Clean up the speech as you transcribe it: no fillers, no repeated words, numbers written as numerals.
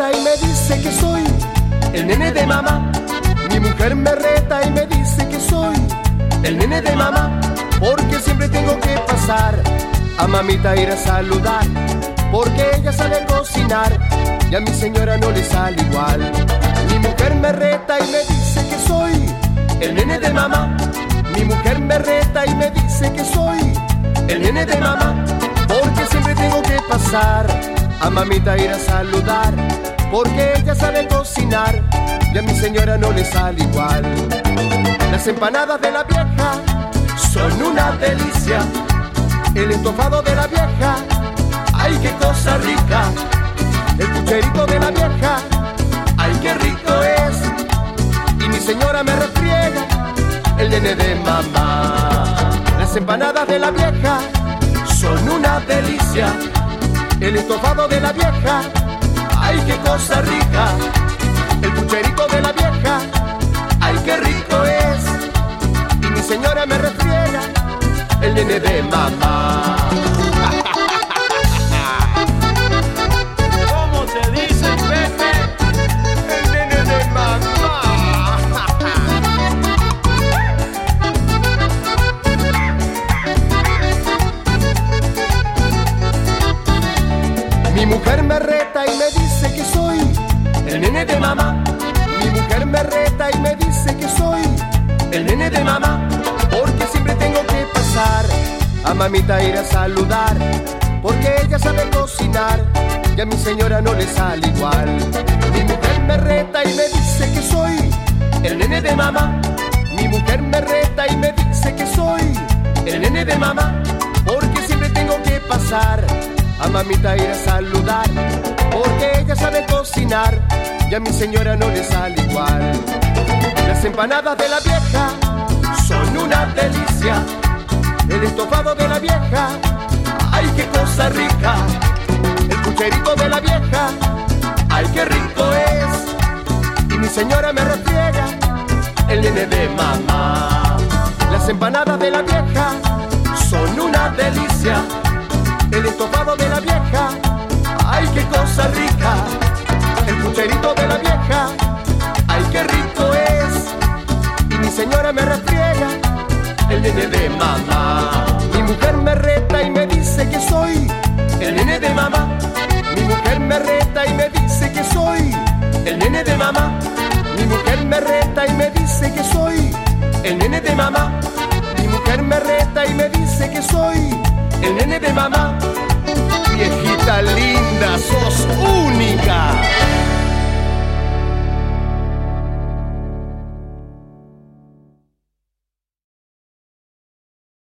reta y me dice que soy el nene de mamá. Mi mujer me reta y me dice que soy el nene de mamá, porque siempre tengo que pasar a mamita ir a saludar, porque ella sabe cocinar y a mi señora no le sale igual. Mi mujer me reta y me dice que soy el nene de mamá. Mi mujer me reta y me dice que soy el nene de mamá, porque siempre tengo que pasar a mamita ir a saludar, porque ella sabe cocinar y a mi señora no le sale igual. Las empanadas de la vieja son una delicia, el estofado de la vieja, ay qué cosa rica, el pucherito de la vieja, ay qué rico es, y mi señora me refriega el nene de mamá. Las empanadas de la vieja son una delicia, el estofado de la vieja, ay qué cosa rica, el pucherito de la vieja, ay qué rico es, y mi señora me refriega el nene de mamá. ¿Cómo se dice, Pepe? El nene de mamá. Mi mujer me reta y me dice que soy el nene de mamá. Mi mujer me reta y me dice que soy el nene de mamá, porque siempre tengo que pasar a mamita ir a saludar, porque ella sabe cocinar y a mi señora no le sale igual. Mi mujer me reta y me dice que soy el nene de mamá. Mi mujer me reta y me dice que soy el nene de mamá, porque siempre tengo que pasar a mamita ir a saludar, porque ella sabe cocinar y a mi señora no le sale igual. Las empanadas de la vieja son una delicia, el estofado de la vieja, ay qué cosa rica, el pucherito de la vieja, ay qué rico es, y mi señora me refriega el nene de mamá. Las empanadas de la vieja son una delicia, el estofado de la vieja, ay qué cosa rica, el pucherito de la vieja, ay qué rico es, y mi señora me refriega el nene de mamá. Mi mujer me reta y me dice que soy el nene de mamá. Mi mujer me reta y me dice que soy el nene de mamá. Mi mujer me reta y me dice que soy el nene de mamá. Mi mujer me reta y me dice que soy el nene de mamá. Viejita linda, sos única.